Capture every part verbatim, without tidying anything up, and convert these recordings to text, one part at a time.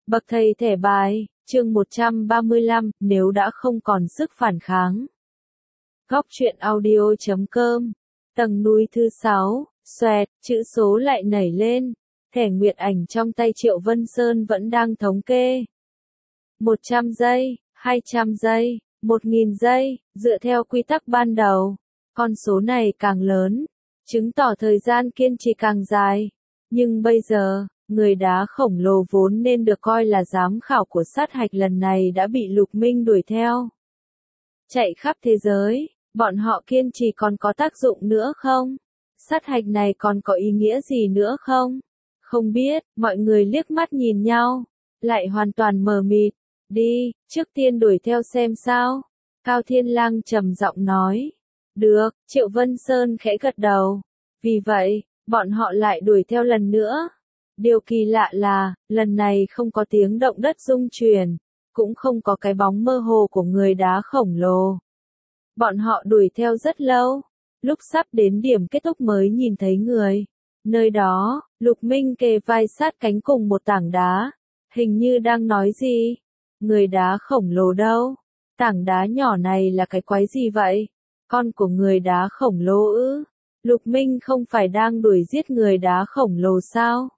Bậc thầy thẻ bài, chương một trăm ba mươi lăm, nếu đã không còn sức phản kháng. Góc truyện audio chấm com, tầng núi thứ sáu, xoẹt, chữ số lại nảy lên, thẻ nguyệt ảnh trong tay Triệu Vân Sơn vẫn đang thống kê. một trăm giây, hai trăm giây, một nghìn giây, dựa theo quy tắc ban đầu, con số này càng lớn, chứng tỏ thời gian kiên trì càng dài. Nhưng bây giờ, người đá khổng lồ vốn nên được coi là giám khảo của sát hạch lần này đã bị Lục Minh đuổi theo. Chạy khắp thế giới, bọn họ kiên trì còn có tác dụng nữa không? Sát hạch này còn có ý nghĩa gì nữa không? Không biết, mọi người liếc mắt nhìn nhau, lại hoàn toàn mờ mịt. Đi, trước tiên đuổi theo xem sao. Cao Thiên Lang trầm giọng nói. Được, Triệu Vân Sơn khẽ gật đầu. Vì vậy, bọn họ lại đuổi theo lần nữa. Điều kỳ lạ là, lần này không có tiếng động đất rung chuyển, cũng không có cái bóng mơ hồ của người đá khổng lồ. Bọn họ đuổi theo rất lâu, lúc sắp đến điểm kết thúc mới nhìn thấy người. Nơi đó, Lục Minh kề vai sát cánh cùng một tảng đá, hình như đang nói gì. Người đá khổng lồ đâu? Tảng đá nhỏ này là cái quái gì vậy? Con của người đá khổng lồ ư? Lục Minh không phải đang đuổi giết người đá khổng lồ sao?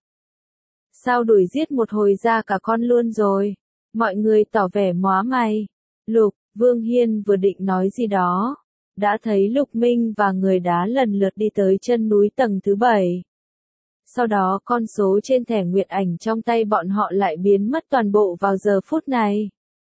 Sao đuổi giết một hồi ra cả con luôn rồi? Mọi người tỏ vẻ móa mày. Lục, Vương Hiên vừa định nói gì đó. Đã thấy Lục Minh và người đá lần lượt đi tới chân núi tầng thứ bảy. Sau đó con số trên thẻ nguyệt ảnh trong tay bọn họ lại biến mất toàn bộ vào giờ phút này.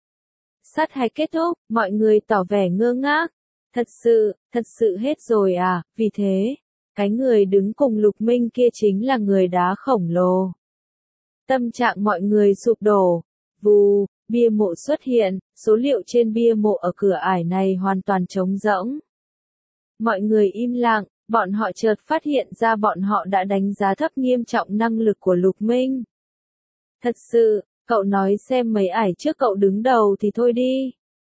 Sát hạch kết thúc, mọi người tỏ vẻ ngơ ngác. Thật sự, thật sự hết rồi à, vì thế, cái người đứng cùng Lục Minh kia chính là người đá khổng lồ. Tâm trạng mọi người sụp đổ. Vù, bia mộ xuất hiện, số liệu trên bia mộ ở cửa ải này hoàn toàn trống rỗng. Mọi người im lặng, bọn họ chợt phát hiện ra bọn họ đã đánh giá thấp nghiêm trọng năng lực của Lục Minh. Thật sự, cậu nói xem mấy ải trước cậu đứng đầu thì thôi đi.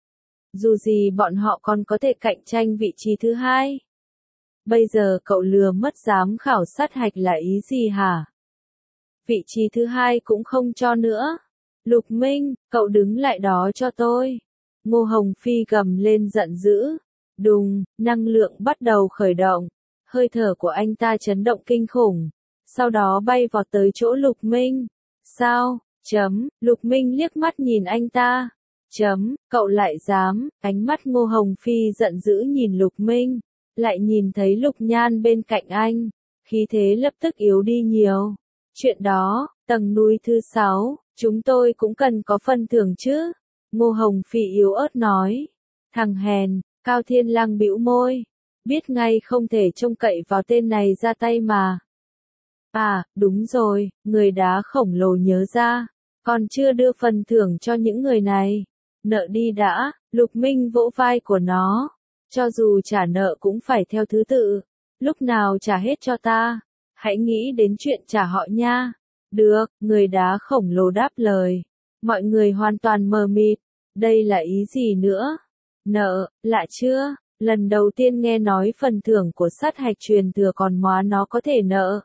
Dù gì bọn họ còn có thể cạnh tranh vị trí thứ hai. Bây giờ cậu lừa mất giám khảo sát hạch là ý gì hả? Vị trí thứ hai cũng không cho nữa. Lục Minh, cậu đứng lại đó cho tôi. Ngô Hồng Phi gầm lên giận dữ. Đùng, năng lượng bắt đầu khởi động. Hơi thở của anh ta chấn động kinh khủng. Sau đó bay vọt tới chỗ Lục Minh. Sao? Chấm, Lục Minh liếc mắt nhìn anh ta. Chấm, cậu lại dám, ánh mắt Ngô Hồng Phi giận dữ nhìn Lục Minh. Lại nhìn thấy Lục Nhan bên cạnh anh. Khí thế lập tức yếu đi nhiều. Chuyện đó, tầng núi thứ sáu, chúng tôi cũng cần có phần thưởng chứ. Ngô Hồng Phi yếu ớt nói. Thằng hèn, Cao Thiên Lang bĩu môi. Biết ngay không thể trông cậy vào tên này ra tay mà. À, đúng rồi, người đá khổng lồ nhớ ra. Còn chưa đưa phần thưởng cho những người này. Nợ đi đã, Lục Minh vỗ vai của nó. Cho dù trả nợ cũng phải theo thứ tự. Lúc nào trả hết cho ta. Hãy nghĩ đến chuyện trả họ nha. Được, người đá khổng lồ đáp lời. Mọi người hoàn toàn mờ mịt. Đây là ý gì nữa? Nợ, lạ chưa? Lần đầu tiên nghe nói phần thưởng của sát hạch truyền thừa còn móa nó có thể nợ.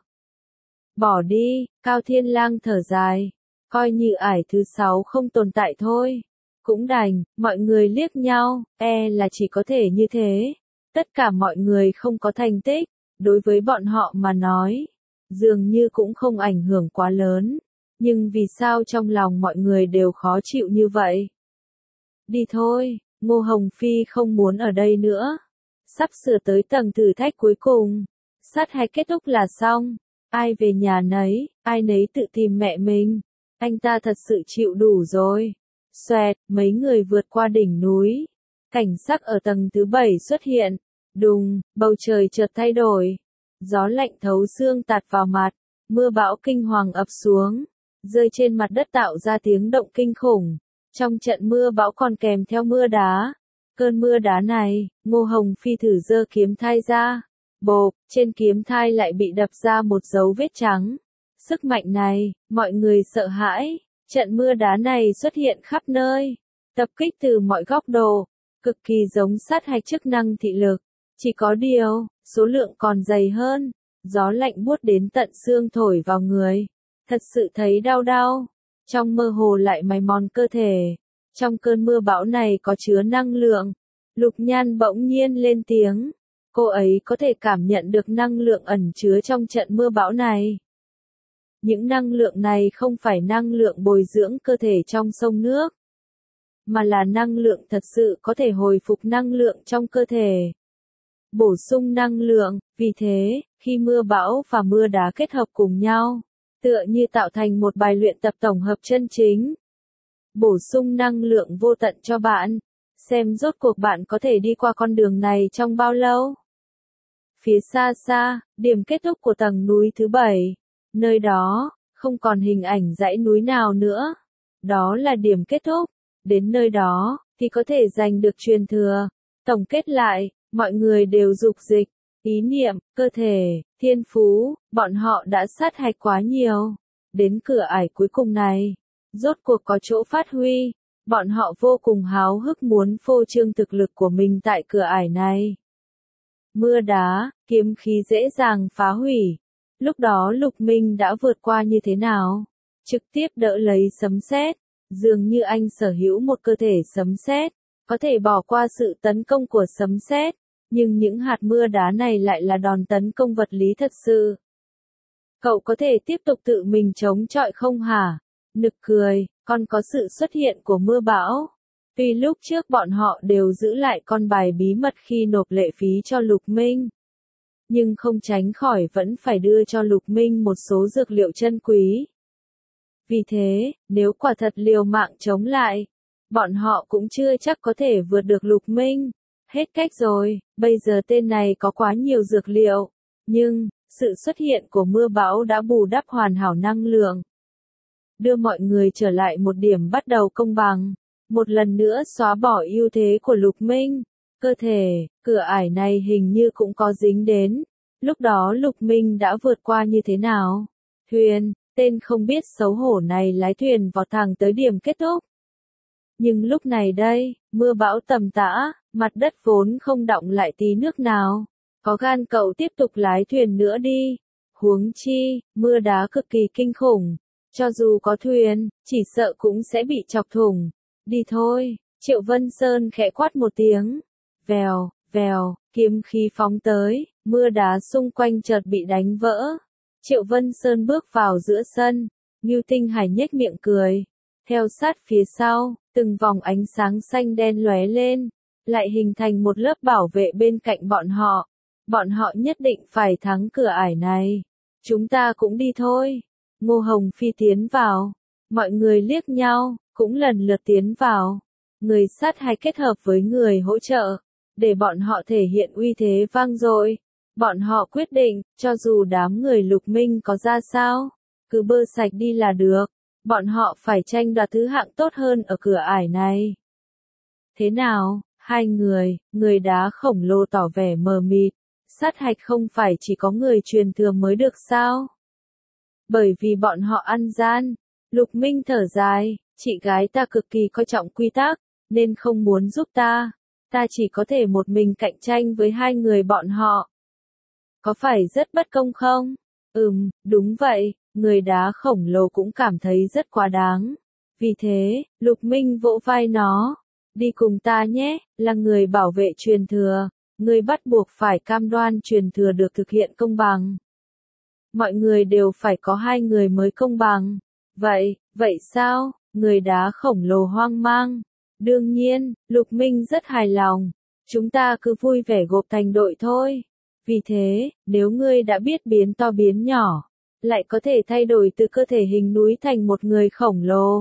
Bỏ đi, Cao Thiên Lang thở dài. Coi như ải thứ sáu không tồn tại thôi. Cũng đành, mọi người liếc nhau, e là chỉ có thể như thế. Tất cả mọi người không có thành tích. Đối với bọn họ mà nói, dường như cũng không ảnh hưởng quá lớn. Nhưng vì sao trong lòng mọi người đều khó chịu như vậy? Đi thôi, Ngô Hồng Phi không muốn ở đây nữa. Sắp sửa tới tầng thử thách cuối cùng. Sát hạch kết thúc là xong. Ai về nhà nấy, ai nấy tự tìm mẹ mình. Anh ta thật sự chịu đủ rồi. Xoẹt, mấy người vượt qua đỉnh núi. Cảnh sắc ở tầng thứ bảy xuất hiện. Đùng, bầu trời chợt thay đổi. Gió lạnh thấu xương tạt vào mặt. Mưa bão kinh hoàng ập xuống. Rơi trên mặt đất tạo ra tiếng động kinh khủng. Trong trận mưa bão còn kèm theo mưa đá. Cơn mưa đá này, Ngô Hồng Phi thử giơ kiếm thai ra. Bộp, trên kiếm thai lại bị đập ra một dấu vết trắng. Sức mạnh này, mọi người sợ hãi. Trận mưa đá này xuất hiện khắp nơi. Tập kích từ mọi góc độ. Cực kỳ giống sát hạch chức năng thị lực. Chỉ có điều, số lượng còn dày hơn. Gió lạnh buốt đến tận xương thổi vào người. Thật sự thấy đau đau. trong mơ hồ lại mài mòn cơ thể. Trong cơn mưa bão này có chứa năng lượng. Lục Nhan bỗng nhiên lên tiếng. Cô ấy có thể cảm nhận được năng lượng ẩn chứa trong trận mưa bão này. Những năng lượng này không phải năng lượng bồi dưỡng cơ thể trong sông nước, mà là năng lượng thật sự có thể hồi phục năng lượng trong cơ thể. Bổ sung năng lượng, vì thế, khi mưa bão và mưa đá kết hợp cùng nhau, tựa như tạo thành một bài luyện tập tổng hợp chân chính. Bổ sung năng lượng vô tận cho bạn, xem rốt cuộc bạn có thể đi qua con đường này trong bao lâu. Phía xa xa, điểm kết thúc của tầng núi thứ bảy. Nơi đó, không còn hình ảnh dãy núi nào nữa. Đó là điểm kết thúc. Đến nơi đó, thì có thể giành được truyền thừa. Tổng kết lại, mọi người đều dục dịch, ý niệm, cơ thể, thiên phú, bọn họ đã sát hạch quá nhiều. Đến cửa ải cuối cùng này, rốt cuộc có chỗ phát huy. Bọn họ vô cùng háo hức muốn phô trương thực lực của mình tại cửa ải này. Mưa đá, kiếm khí dễ dàng phá hủy. Lúc đó Lục Minh đã vượt qua như thế nào? Trực tiếp đỡ lấy sấm sét, dường như anh sở hữu một cơ thể sấm sét, có thể bỏ qua sự tấn công của sấm sét, nhưng những hạt mưa đá này lại là đòn tấn công vật lý thật sự. Cậu có thể tiếp tục tự mình chống chọi không hả? Nực cười, còn có sự xuất hiện của mưa bão. Tuy lúc trước bọn họ đều giữ lại con bài bí mật khi nộp lệ phí cho Lục Minh, nhưng không tránh khỏi vẫn phải đưa cho Lục Minh một số dược liệu chân quý. Vì thế, nếu quả thật liều mạng chống lại, bọn họ cũng chưa chắc có thể vượt được Lục Minh. Hết cách rồi, bây giờ tên này có quá nhiều dược liệu, nhưng, sự xuất hiện của mưa bão đã bù đắp hoàn hảo năng lượng, đưa mọi người trở lại một điểm bắt đầu công bằng, một lần nữa xóa bỏ ưu thế của Lục Minh. Cơ thể, cửa ải này hình như cũng có dính đến. Lúc đó Lục Minh đã vượt qua như thế nào? Thuyền, tên không biết xấu hổ này lái thuyền vọt thẳng tới điểm kết thúc. Nhưng lúc này đây, mưa bão tầm tã, mặt đất vốn không đọng lại tí nước nào. Có gan cậu tiếp tục lái thuyền nữa đi. Huống chi, mưa đá cực kỳ kinh khủng. Cho dù có thuyền, chỉ sợ cũng sẽ bị chọc thủng. Đi thôi, Triệu Vân Sơn khẽ quát một tiếng. Vèo, vèo, kiếm khí phóng tới, mưa đá xung quanh chợt bị đánh vỡ. Triệu Vân Sơn bước vào giữa sân, Ngưu Tinh Hải nhếch miệng cười. Theo sát phía sau, từng vòng ánh sáng xanh đen lóe lên, lại hình thành một lớp bảo vệ bên cạnh bọn họ. Bọn họ nhất định phải thắng cửa ải này. Chúng ta cũng đi thôi. Ngô Hồng Phi tiến vào. Mọi người liếc nhau, cũng lần lượt tiến vào. Người sát hạch kết hợp với người hỗ trợ, để bọn họ thể hiện uy thế vang dội. Bọn họ quyết định, cho dù đám người Lục Minh có ra sao, cứ bơ sạch đi là được. Bọn họ phải tranh đoạt thứ hạng tốt hơn ở cửa ải này. Thế nào, hai người, người đá khổng lồ tỏ vẻ mờ mịt. Sát hạch không phải chỉ có người truyền thừa mới được sao? Bởi vì bọn họ ăn gian. Lục Minh thở dài, chị gái ta cực kỳ coi trọng quy tắc, nên không muốn giúp ta. Ta chỉ có thể một mình cạnh tranh với hai người bọn họ. Có phải rất bất công không? Ừm, đúng vậy, người đá khổng lồ cũng cảm thấy rất quá đáng. Vì thế, Lục Minh vỗ vai nó. Đi cùng ta nhé, là người bảo vệ truyền thừa. Người bắt buộc phải cam đoan truyền thừa được thực hiện công bằng. Mọi người đều phải có hai người mới công bằng. Vậy, vậy sao? Người đá khổng lồ hoang mang. Đương nhiên, Lục Minh rất hài lòng. Chúng ta cứ vui vẻ gộp thành đội thôi. Vì thế, nếu ngươi đã biết biến to biến nhỏ, lại có thể thay đổi từ cơ thể hình núi thành một người khổng lồ,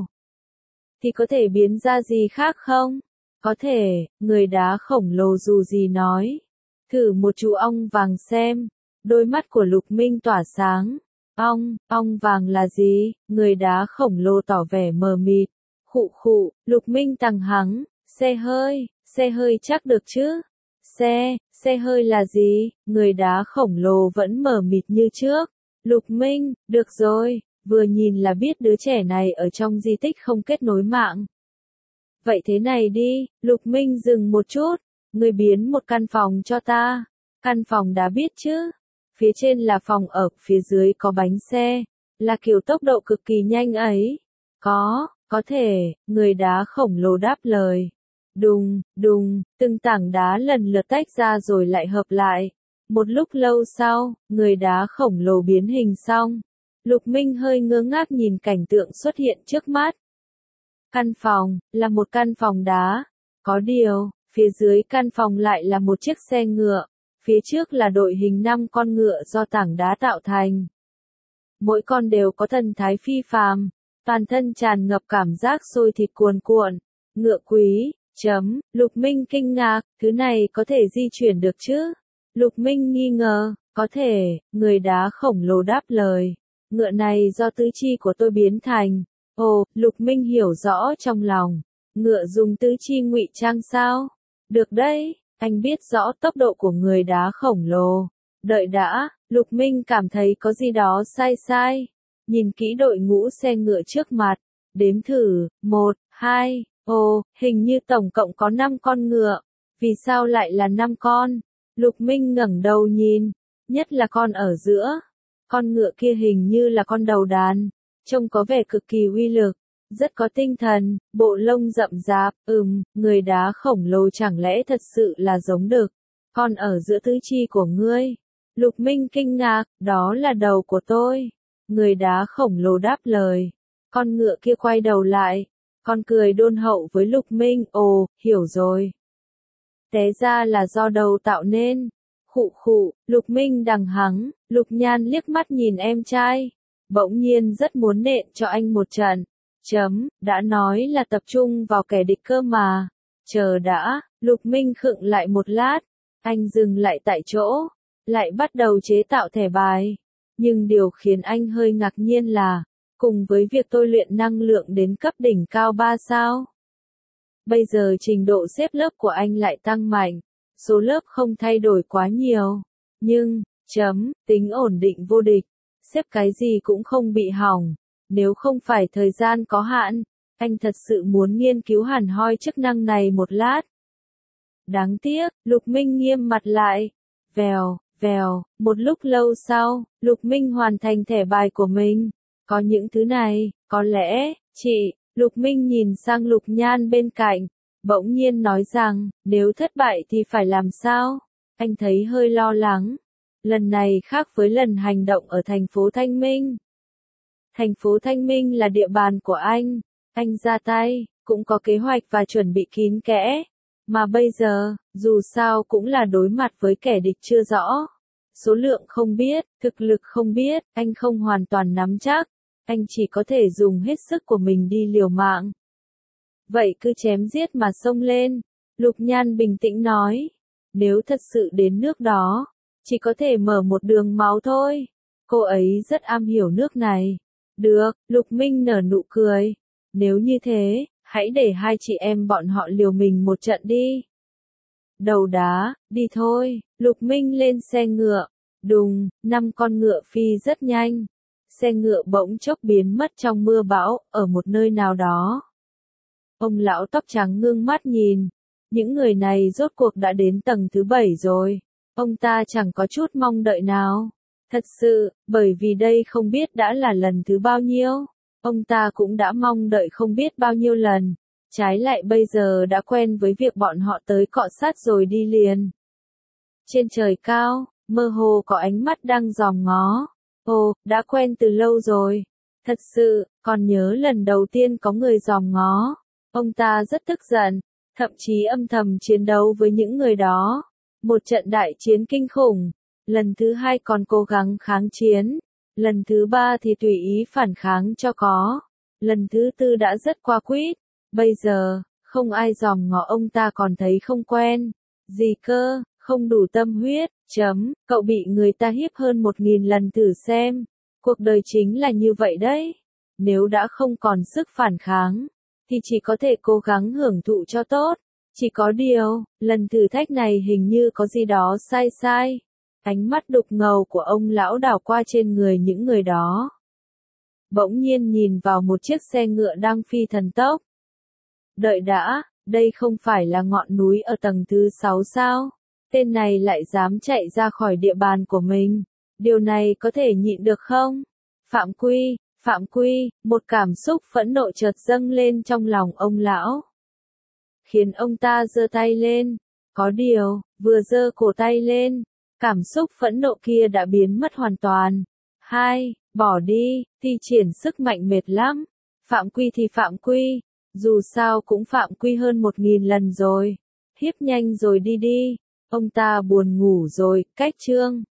thì có thể biến ra gì khác không? Có thể, người đá khổng lồ dù gì nói. Thử một chú ong vàng xem. Đôi mắt của Lục Minh tỏa sáng. Ong, ong vàng là gì? Người đá khổng lồ tỏ vẻ mờ mịt. Khụ khụ, Lục Minh tằng hắng. Xe hơi, xe hơi chắc được chứ? Xe, xe hơi là gì? Người đá khổng lồ vẫn mờ mịt như trước. Lục Minh, được rồi, vừa nhìn là biết đứa trẻ này ở trong di tích không kết nối mạng. Vậy thế này đi, Lục Minh dừng một chút, người biến một căn phòng cho ta. Căn phòng đã biết chứ? Phía trên là phòng ở, phía dưới có bánh xe, là kiểu tốc độ cực kỳ nhanh ấy. Có, có thể, người đá khổng lồ đáp lời. Đùng, đùng, từng tảng đá lần lượt tách ra rồi lại hợp lại. Một lúc lâu sau, người đá khổng lồ biến hình xong. Lục Minh hơi ngơ ngác nhìn cảnh tượng xuất hiện trước mắt. Căn phòng, là một căn phòng đá. Có điều, phía dưới căn phòng lại là một chiếc xe ngựa. Phía trước là đội hình năm con ngựa do tảng đá tạo thành. Mỗi con đều có thần thái phi phàm, toàn thân tràn ngập cảm giác sôi thịt cuồn cuộn. Ngựa quý, chấm, Lục Minh kinh ngạc, thứ này có thể di chuyển được chứ? Lục Minh nghi ngờ, có thể, người đá khổng lồ đáp lời. Ngựa này do tứ chi của tôi biến thành. Ồ, Lục Minh hiểu rõ trong lòng. Ngựa dùng tứ chi ngụy trang sao? Được đấy, anh biết rõ tốc độ của người đá khổng lồ. Đợi đã, Lục Minh cảm thấy có gì đó sai sai. Nhìn kỹ đội ngũ xe ngựa trước mặt. Đếm thử, một, hai, ồ, hình như tổng cộng có năm con ngựa. Vì sao lại là năm con? Lục Minh ngẩng đầu nhìn, nhất là con ở giữa. Con ngựa kia hình như là con đầu đàn, trông có vẻ cực kỳ uy lực, rất có tinh thần, bộ lông rậm rạp, ừm, người đá khổng lồ chẳng lẽ thật sự là giống đực. Con ở giữa tứ chi của ngươi. Lục Minh kinh ngạc, đó là đầu của tôi. Người đá khổng lồ đáp lời. Con ngựa kia quay đầu lại, con cười đôn hậu với Lục Minh, ồ, hiểu rồi. Té ra là do đầu tạo nên. Khụ khụ, Lục Minh đằng hắng, Lục Nhan liếc mắt nhìn em trai. Bỗng nhiên rất muốn nện cho anh một trận. Chấm, đã nói là tập trung vào kẻ địch cơ mà. Chờ đã, Lục Minh khựng lại một lát. Anh dừng lại tại chỗ, lại bắt đầu chế tạo thẻ bài. Nhưng điều khiến anh hơi ngạc nhiên là, cùng với việc tôi luyện năng lượng đến cấp đỉnh cao ba sao. Bây giờ trình độ xếp lớp của anh lại tăng mạnh, số lớp không thay đổi quá nhiều, nhưng, chấm, tính ổn định vô địch, xếp cái gì cũng không bị hỏng, nếu không phải thời gian có hạn, anh thật sự muốn nghiên cứu hẳn hoi chức năng này một lát. Đáng tiếc, Lục Minh nghiêm mặt lại, vèo, vèo, một lúc lâu sau, Lục Minh hoàn thành thẻ bài của mình, có những thứ này, có lẽ, chị, Lục Minh nhìn sang Lục Nhan bên cạnh, bỗng nhiên nói rằng, nếu thất bại thì phải làm sao? Anh thấy hơi lo lắng. Lần này khác với lần hành động ở thành phố Thanh Minh. Thành phố Thanh Minh là địa bàn của anh. Anh ra tay, cũng có kế hoạch và chuẩn bị kín kẽ. Mà bây giờ, dù sao cũng là đối mặt với kẻ địch chưa rõ. Số lượng không biết, thực lực không biết, anh không hoàn toàn nắm chắc. Anh chỉ có thể dùng hết sức của mình đi liều mạng. Vậy cứ chém giết mà xông lên. Lục Nhan bình tĩnh nói. Nếu thật sự đến nước đó, chỉ có thể mở một đường máu thôi. Cô ấy rất am hiểu nước này. Được, Lục Minh nở nụ cười. Nếu như thế, hãy để hai chị em bọn họ liều mình một trận đi. Đầu đá, đi thôi. Lục Minh lên xe ngựa. Đùng, năm con ngựa phi rất nhanh. Xe ngựa bỗng chốc biến mất trong mưa bão, ở một nơi nào đó. Ông lão tóc trắng ngưng mắt nhìn. Những người này rốt cuộc đã đến tầng thứ bảy rồi. Ông ta chẳng có chút mong đợi nào. Thật sự, bởi vì đây không biết đã là lần thứ bao nhiêu. Ông ta cũng đã mong đợi không biết bao nhiêu lần. Trái lại bây giờ đã quen với việc bọn họ tới cọ sát rồi đi liền. Trên trời cao, mơ hồ có ánh mắt đang dòm ngó. Ồ, đã quen từ lâu rồi. Thật sự, còn nhớ lần đầu tiên có người dòm ngó. Ông ta rất tức giận, thậm chí âm thầm chiến đấu với những người đó. Một trận đại chiến kinh khủng. Lần thứ hai còn cố gắng kháng chiến. Lần thứ ba thì tùy ý phản kháng cho có. Lần thứ tư đã rất qua quýt. Bây giờ, không ai dòm ngó ông ta còn thấy không quen. Gì cơ, không đủ tâm huyết, chấm, cậu bị người ta hiếp hơn một nghìn lần thử xem. Cuộc đời chính là như vậy đấy. Nếu đã không còn sức phản kháng, thì chỉ có thể cố gắng hưởng thụ cho tốt. Chỉ có điều, lần thử thách này hình như có gì đó sai sai. Ánh mắt đục ngầu của ông lão đảo qua trên người những người đó. Bỗng nhiên nhìn vào một chiếc xe ngựa đang phi thần tốc. Đợi đã, đây không phải là ngọn núi ở tầng thứ sáu sao? Tên này lại dám chạy ra khỏi địa bàn của mình. Điều này có thể nhịn được không? Phạm quy, Phạm Quy, một cảm xúc phẫn nộ chợt dâng lên trong lòng ông lão, khiến ông ta giơ tay lên. Có điều, vừa giơ cổ tay lên, cảm xúc phẫn nộ kia đã biến mất hoàn toàn. Hai, bỏ đi, thi triển sức mạnh mệt lắm. Phạm Quy thì Phạm Quy, dù sao cũng Phạm Quy hơn một nghìn lần rồi. Hiếp nhanh rồi đi đi, ông ta buồn ngủ rồi, cách chương.